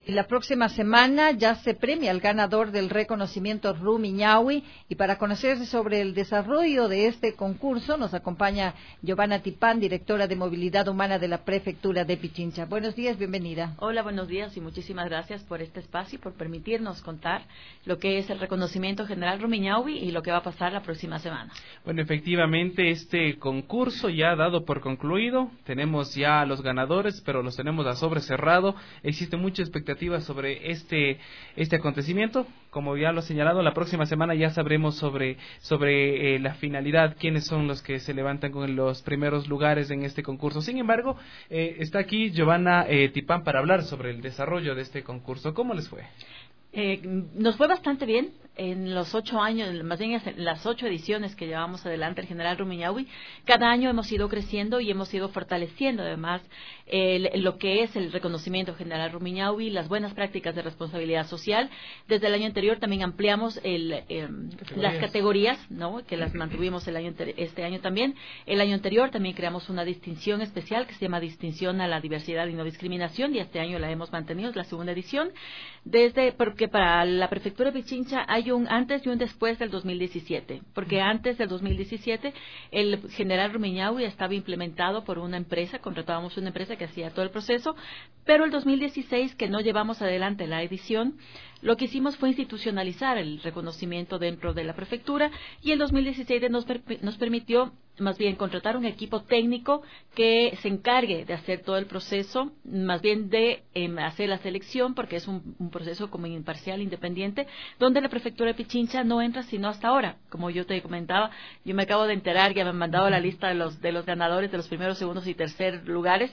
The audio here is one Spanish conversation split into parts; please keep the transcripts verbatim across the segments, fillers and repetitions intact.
La próxima semana ya se premia al ganador del reconocimiento Rumiñahui, y para conocer sobre el desarrollo de este concurso nos acompaña Giovanna Tipán, directora de Movilidad Humana de la Prefectura de Pichincha. Buenos días, bienvenida. Hola, buenos días y muchísimas gracias por este espacio y por permitirnos contar lo que es el reconocimiento general Rumiñahui y lo que va a pasar la próxima semana. Bueno, efectivamente este concurso ya ha dado por concluido, tenemos ya a los ganadores, pero los tenemos a sobre cerrado, existe mucha expectativa sobre este este acontecimiento. Como ya lo he señalado, la próxima semana ya sabremos sobre sobre eh, la finalidad, quiénes son los que se levantan con los primeros lugares en este concurso. Sin embargo, eh, está aquí Giovanna eh, Tipán para hablar sobre el desarrollo de este concurso. ¿Cómo les fue? Eh, nos fue bastante bien en los ocho años, más bien en las ocho ediciones que llevamos adelante el General Rumiñahui. Cada año hemos ido creciendo y hemos ido fortaleciendo además el, lo que es el reconocimiento General Rumiñahui, las buenas prácticas de responsabilidad social. Desde el año anterior también ampliamos el, eh, las categorías, ¿no?, que las mantuvimos el año este año también. El año anterior también creamos una distinción especial que se llama Distinción a la Diversidad y No Discriminación, y este año la hemos mantenido, es la segunda edición. Desde porque para la Prefectura de Pichincha hay un antes y un después del dos mil diecisiete, porque antes del dos mil diecisiete el General Rumiñahui estaba implementado por una empresa, contratábamos una empresa que hacía todo el proceso, pero el dos mil dieciséis, que no llevamos adelante la edición, lo que hicimos fue institucionalizar el reconocimiento dentro de la prefectura, y el dos mil diecisiete nos, per nos permitió más bien contratar un equipo técnico que se encargue de hacer todo el proceso, más bien de eh, hacer la selección, porque es un, un proceso como imparcial, independiente, donde la prefectura de Pichincha no entra sino hasta ahora. Como yo te comentaba, yo me acabo de enterar, ya me han mandado la lista de los, de los ganadores de los primeros, segundos y tercer lugares.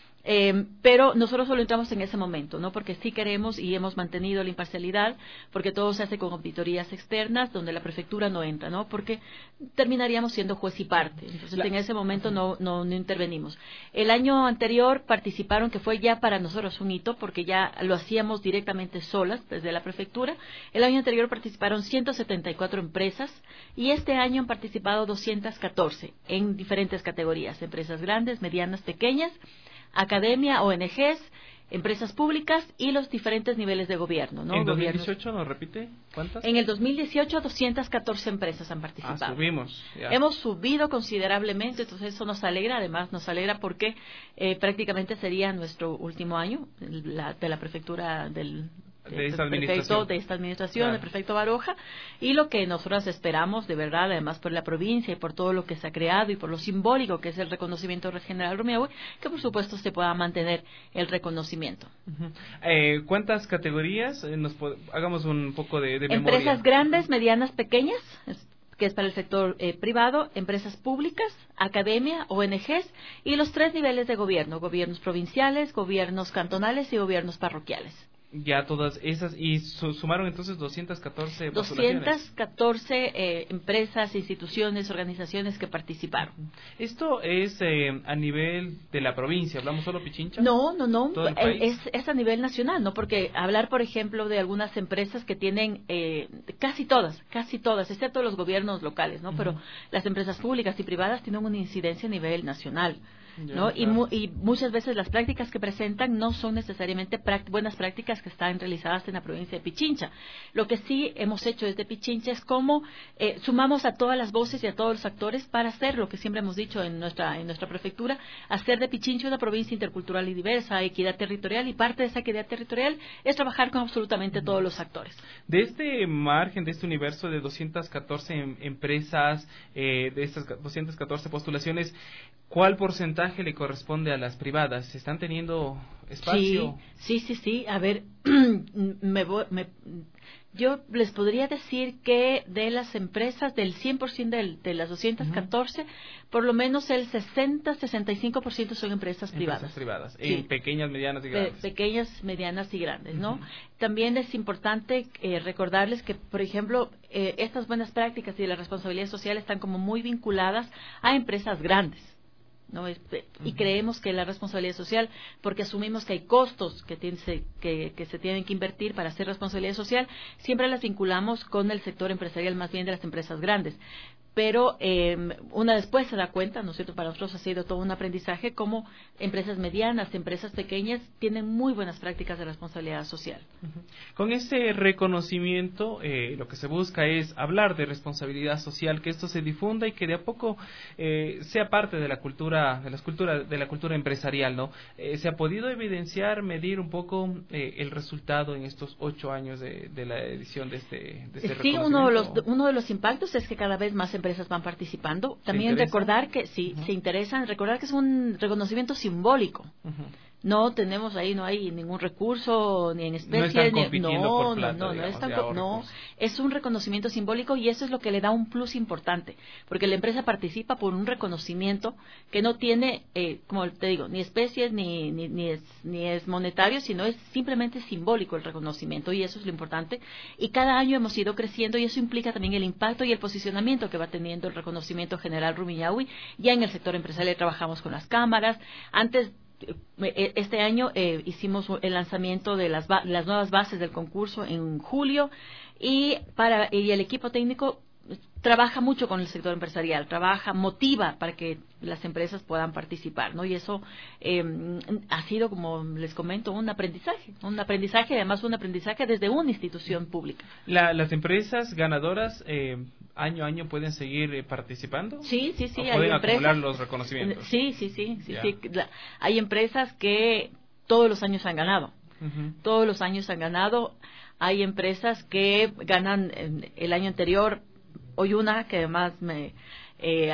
Eh, pero nosotros solo entramos en ese momento, ¿no? Porque sí queremos y hemos mantenido la imparcialidad, porque todo se hace con auditorías externas, donde la prefectura no entra, ¿no? Porque terminaríamos siendo juez y parte. Entonces, la... en ese momento no, no, no intervenimos. El año anterior participaron, que fue ya para nosotros un hito, porque ya lo hacíamos directamente solas desde la prefectura. El año anterior participaron ciento setenta y cuatro empresas, y este año han participado doscientas catorce en diferentes categorías: empresas grandes, medianas, pequeñas, academia, O N Ges, empresas públicas y los diferentes niveles de gobierno, ¿no? ¿En dos mil dieciocho nos repite cuántas? En el dos mil dieciocho, doscientas catorce empresas han participado. Ah, subimos. Ya. Hemos subido considerablemente, entonces eso nos alegra, además nos alegra porque eh, prácticamente sería nuestro último año la, de la prefectura del... de esta administración, de esta administración, claro, del prefecto Baroja, y lo que nosotros esperamos, de verdad, además por la provincia y por todo lo que se ha creado y por lo simbólico que es el reconocimiento General Rumiñahui, que por supuesto se pueda mantener el reconocimiento. Uh-huh. eh, ¿Cuántas categorías? Eh, nos hagamos un poco de, de memoria. Empresas grandes, medianas, pequeñas, que es para el sector eh, privado, empresas públicas, academia, O N Ges y los tres niveles de gobierno: gobiernos provinciales, gobiernos cantonales y gobiernos parroquiales. Ya todas esas, y su, sumaron entonces doscientas catorce doscientas catorce eh, empresas, instituciones, organizaciones que participaron. ¿Esto es eh, a nivel de la provincia? ¿Hablamos solo Pichincha? No, no, no, ¿Todo el país? es, es a nivel nacional, ¿no? Porque hablar, por ejemplo, de algunas empresas que tienen, eh, casi todas, casi todas, excepto los gobiernos locales, ¿no? Uh-huh. Pero las empresas públicas y privadas tienen una incidencia a nivel nacional, ¿no? Ya, y, mu y muchas veces las prácticas que presentan no son necesariamente práct buenas prácticas que están realizadas en la provincia de Pichincha. Lo que sí hemos hecho desde Pichincha es cómo eh, sumamos a todas las voces y a todos los actores para hacer lo que siempre hemos dicho en nuestra en nuestra prefectura: hacer de Pichincha una provincia intercultural y diversa, equidad territorial, y parte de esa equidad territorial es trabajar con absolutamente todos los actores. De este margen, de este universo de doscientas catorce em empresas, eh, de estas doscientas catorce postulaciones, ¿cuál porcentaje le corresponde a las privadas? ¿Están teniendo espacio? Sí, sí, sí, sí. A ver, me, voy, me, yo les podría decir que de las empresas, del cien por ciento de, de las doscientas catorce, uh-huh, por lo menos el sesenta, sesenta y cinco por ciento son empresas privadas. Empresas privadas, sí, en pequeñas, medianas y grandes. Pe pequeñas, medianas y grandes, ¿no? Uh-huh. También es importante eh, recordarles que, por ejemplo, eh, estas buenas prácticas y la responsabilidad social están como muy vinculadas a empresas grandes, ¿no? Y uh-huh, creemos que la responsabilidad social, porque asumimos que hay costos que, tiene, que, que se tienen que invertir para hacer responsabilidad social, siempre las vinculamos con el sector empresarial, más bien de las empresas grandes. pero eh, una después se da cuenta, ¿no es cierto? Para nosotros ha sido todo un aprendizaje cómo empresas medianas, empresas pequeñas tienen muy buenas prácticas de responsabilidad social. Uh-huh. Con ese reconocimiento, eh, lo que se busca es hablar de responsabilidad social, que esto se difunda y que de a poco eh, sea parte de la cultura, de la cultura, de la cultura empresarial, ¿no? Eh, se ha podido evidenciar, medir un poco eh, el resultado en estos ocho años de, de la edición de este, de este sí, reconocimiento. uno de los uno de los impactos es que cada vez más empresas van participando. También recordar que si uh-huh. se interesan, recordar que es un reconocimiento simbólico. Uh-huh. No tenemos ahí, no hay ningún recurso ni en especie. No están compitiendo ni, no, por plata, no, no, digamos, no, están, ahorros. no, es un reconocimiento simbólico y eso es lo que le da un plus importante, porque la empresa participa por un reconocimiento que no tiene, eh, como te digo, ni especies ni, ni, ni, es, ni es monetario, sino es simplemente simbólico el reconocimiento y eso es lo importante. Y cada año hemos ido creciendo y eso implica también el impacto y el posicionamiento que va teniendo el reconocimiento general Rumiñahui. Ya en el sector empresarial trabajamos con las cámaras. Antes Este año eh, hicimos el lanzamiento de las, las nuevas bases del concurso en julio y para y el equipo técnico trabaja mucho con el sector empresarial, trabaja, motiva para que las empresas puedan participar, ¿no? Y eso eh, ha sido, como les comento, un aprendizaje, un aprendizaje, además un aprendizaje desde una institución pública. La, ¿Las empresas ganadoras eh, año a año pueden seguir eh, participando? Sí, sí, sí. ¿O pueden hay acumular empresas, los reconocimientos? Sí, sí, sí, sí, yeah. sí. La, hay empresas que todos los años han ganado, uh-huh. todos los años han ganado. Hay empresas que ganan eh, el año anterior. Hoy una que además me, eh,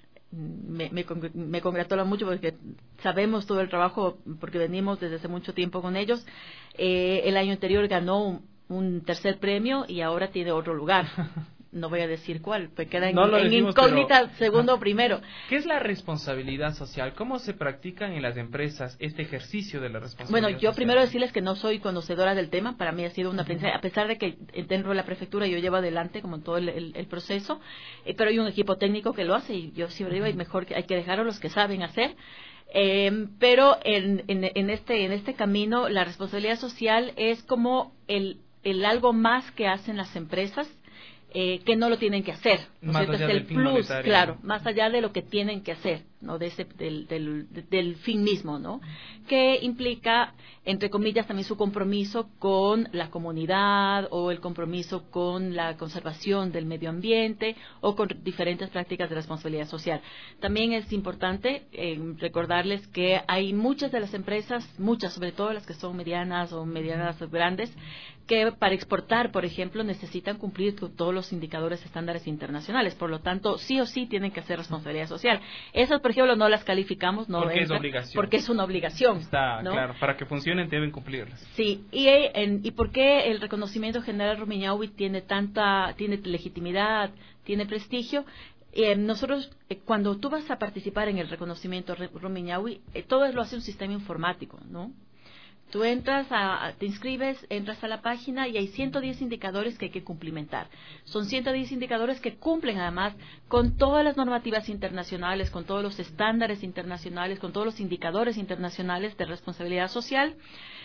me, me, me congratula mucho porque sabemos todo el trabajo, porque venimos desde hace mucho tiempo con ellos. Eh, el año anterior ganó un, un tercer premio y ahora tiene otro lugar. No voy a decir cuál, pues queda en, no en decimos, incógnita pero, segundo o primero. ¿Qué es la responsabilidad social? ¿Cómo se practican en las empresas este ejercicio de la responsabilidad Bueno, yo social? primero decirles que no soy conocedora del tema, para mí ha sido una aprendizaje, uh-huh. a pesar de que dentro de la prefectura yo llevo adelante como todo el, el, el proceso, eh, pero hay un equipo técnico que lo hace y yo siempre digo, uh-huh. y mejor que hay que dejar a los que saben hacer. Eh, pero en, en, en, este, en este camino la responsabilidad social es como el, el algo más que hacen las empresas, Eh, que no lo tienen que hacer, ¿no es cierto? Es el plus, monetario. Claro, más allá de lo que tienen que hacer, ¿no? De ese, del, del, del fin mismo, ¿no? Que implica, entre comillas, también su compromiso con la comunidad o el compromiso con la conservación del medio ambiente o con diferentes prácticas de responsabilidad social. También es importante eh, recordarles que hay muchas de las empresas, muchas, sobre todo las que son medianas o medianas grandes, que para exportar, por ejemplo, necesitan cumplir con todos los indicadores estándares internacionales. Por lo tanto, sí o sí tienen que hacer responsabilidad social. Esas, por ejemplo, no las calificamos. No porque entran, es obligación. Porque es una obligación. Está ¿no? claro. Para que funcionen deben cumplirlas. Sí. Y, en, ¿Y por qué el reconocimiento general Rumiñahui tiene tanta, tiene legitimidad, tiene prestigio? Eh, nosotros, eh, cuando tú vas a participar en el reconocimiento Rumiñahui, eh, todo lo hace un sistema informático, ¿no? Tú entras, a, te inscribes, entras a la página y hay ciento diez indicadores que hay que cumplimentar. Son ciento diez indicadores que cumplen además con todas las normativas internacionales, con todos los estándares internacionales, con todos los indicadores internacionales de responsabilidad social.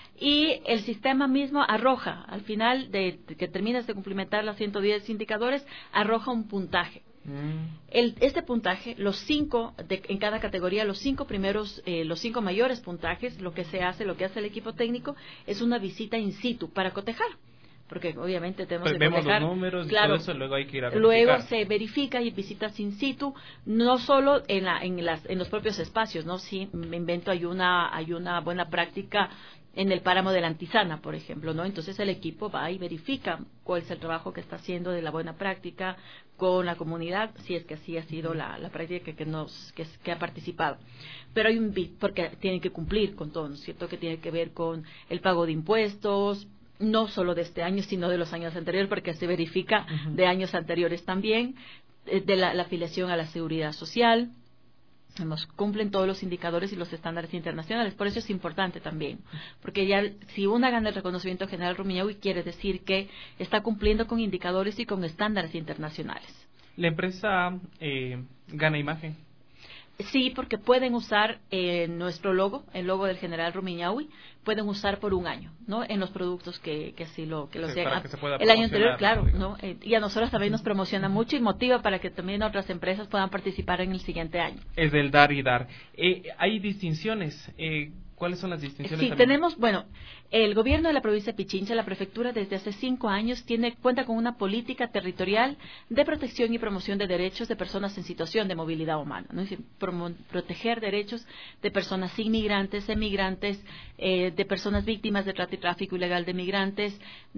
Y el sistema mismo arroja, al final de, de que terminas de cumplimentar los ciento diez indicadores, arroja un puntaje. El, este puntaje, los cinco de, en cada categoría, los cinco primeros, eh, los cinco mayores puntajes, lo que se hace, lo que hace el equipo técnico, es una visita in situ para cotejar, porque obviamente tenemos pues que vemos cotejar. Los números claro, y todo eso, luego hay que ir a verificar. Luego se verifica y visitas in situ, no solo en, la, en, las, en los propios espacios, no, si me invento hay una, hay una buena práctica en el páramo de la Antisana, por ejemplo, ¿no? Entonces el equipo va y verifica cuál es el trabajo que está haciendo de la buena práctica con la comunidad, si es que así ha sido la, la práctica que, que nos que, que ha participado. Pero hay un porque tienen que cumplir con todo, ¿no es cierto? Que tiene que ver con el pago de impuestos, no solo de este año, sino de los años anteriores, porque se verifica uh-huh. de años anteriores también, de la, la afiliación a la seguridad social. Nos cumplen todos los indicadores y los estándares internacionales. Por eso es importante también, porque ya si una gana el reconocimiento general Rumiñahui, quiere decir que está cumpliendo con indicadores y con estándares internacionales. ¿La empresa eh, gana imagen? Sí, porque pueden usar eh, nuestro logo, el logo del general Rumiñahui, pueden usar por un año, ¿no? En los productos que, que así lo que los sí, llegan. para que se pueda el año anterior, claro, digamos. ¿no? Eh, y a nosotros también nos promociona mucho y motiva para que también otras empresas puedan participar en el siguiente año. Es del dar y dar. Eh, hay distinciones. Eh, ¿Cuáles son las distinciones? Sí, también? tenemos, bueno, el gobierno de la provincia de Pichincha, la prefectura, desde hace cinco años tiene cuenta con una política territorial de protección y promoción de derechos de personas en situación de movilidad humana, ¿no? Es decir, promo, proteger derechos de personas inmigrantes, emigrantes, eh, de personas víctimas de trata y tráfico ilegal de migrantes,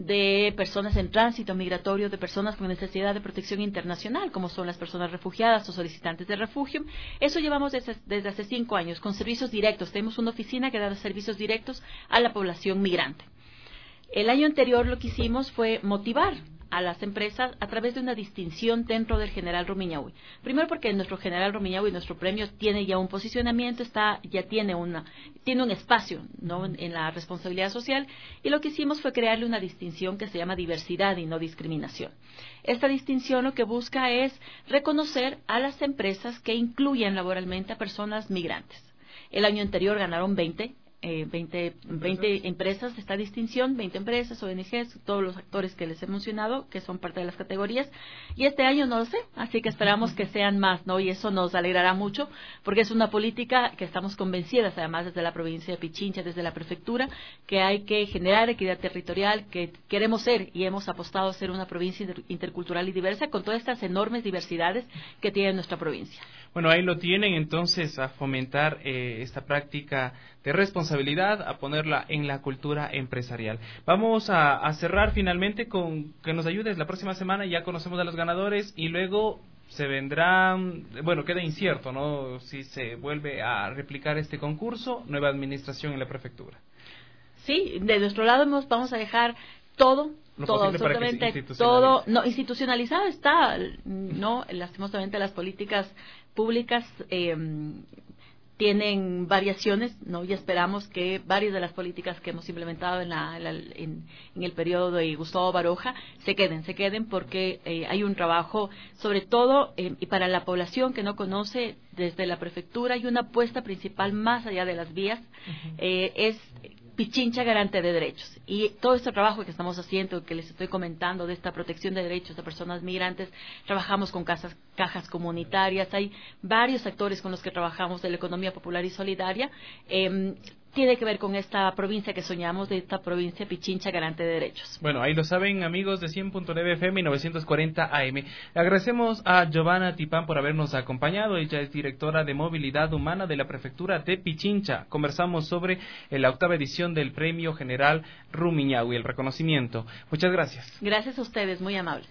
de personas en tránsito migratorio, de personas con necesidad de protección internacional, como son las personas refugiadas o solicitantes de refugio. Eso llevamos desde, desde hace cinco años, con servicios directos. Tenemos una oficina que da servicios directos a la población migrante. El año anterior lo que hicimos fue motivar a las empresas a través de una distinción dentro del general Rumiñahui. Primero porque nuestro general Rumiñahui, nuestro premio, tiene ya un posicionamiento, está ya tiene una tiene un espacio, ¿no? en, en la responsabilidad social, y lo que hicimos fue crearle una distinción que se llama diversidad y no discriminación. Esta distinción lo que busca es reconocer a las empresas que incluyen laboralmente a personas migrantes. El año anterior ganaron veinte, eh, veinte, veinte empresas de esta distinción, veinte empresas, O N Ges, todos los actores que les he mencionado, que son parte de las categorías, y este año no lo sé, así que esperamos que sean más, ¿no? Y eso nos alegrará mucho, porque es una política que estamos convencidas, además desde la provincia de Pichincha, desde la prefectura, que hay que generar equidad territorial, que queremos ser y hemos apostado a ser una provincia inter intercultural y diversa, con todas estas enormes diversidades que tiene nuestra provincia. Bueno, ahí lo tienen, entonces, a fomentar eh, esta práctica de responsabilidad, a ponerla en la cultura empresarial. Vamos a, a cerrar finalmente con que nos ayudes la próxima semana, ya conocemos a los ganadores y luego se vendrán, bueno, queda incierto, ¿no? Si se vuelve a replicar este concurso, nueva administración en la prefectura. Sí, de nuestro lado hemos, vamos a dejar todo, Lo todo, absolutamente todo, no, institucionalizado está, no, lastimosamente las políticas públicas eh, tienen variaciones, no, y esperamos que varias de las políticas que hemos implementado en, la, en, la, en, en el periodo de Gustavo Baroja se queden, se queden porque eh, hay un trabajo, sobre todo, eh, y para la población que no conoce, desde la prefectura hay una apuesta principal más allá de las vías, uh-huh. eh, es Pichincha garante de derechos, y todo este trabajo que estamos haciendo, que les estoy comentando, de esta protección de derechos de personas migrantes, trabajamos con casas, cajas comunitarias, hay varios actores con los que trabajamos de la economía popular y solidaria, eh, tiene que ver con esta provincia que soñamos, de esta provincia Pichincha garante de derechos. Bueno, ahí lo saben, amigos de cien punto nueve F M y novecientos cuarenta A M. Agradecemos a Giovanna Tipán por habernos acompañado. Ella es directora de Movilidad Humana de la Prefectura de Pichincha. Conversamos sobre la octava edición del Premio General Rumiñahui, el reconocimiento. Muchas gracias. Gracias a ustedes, muy amables.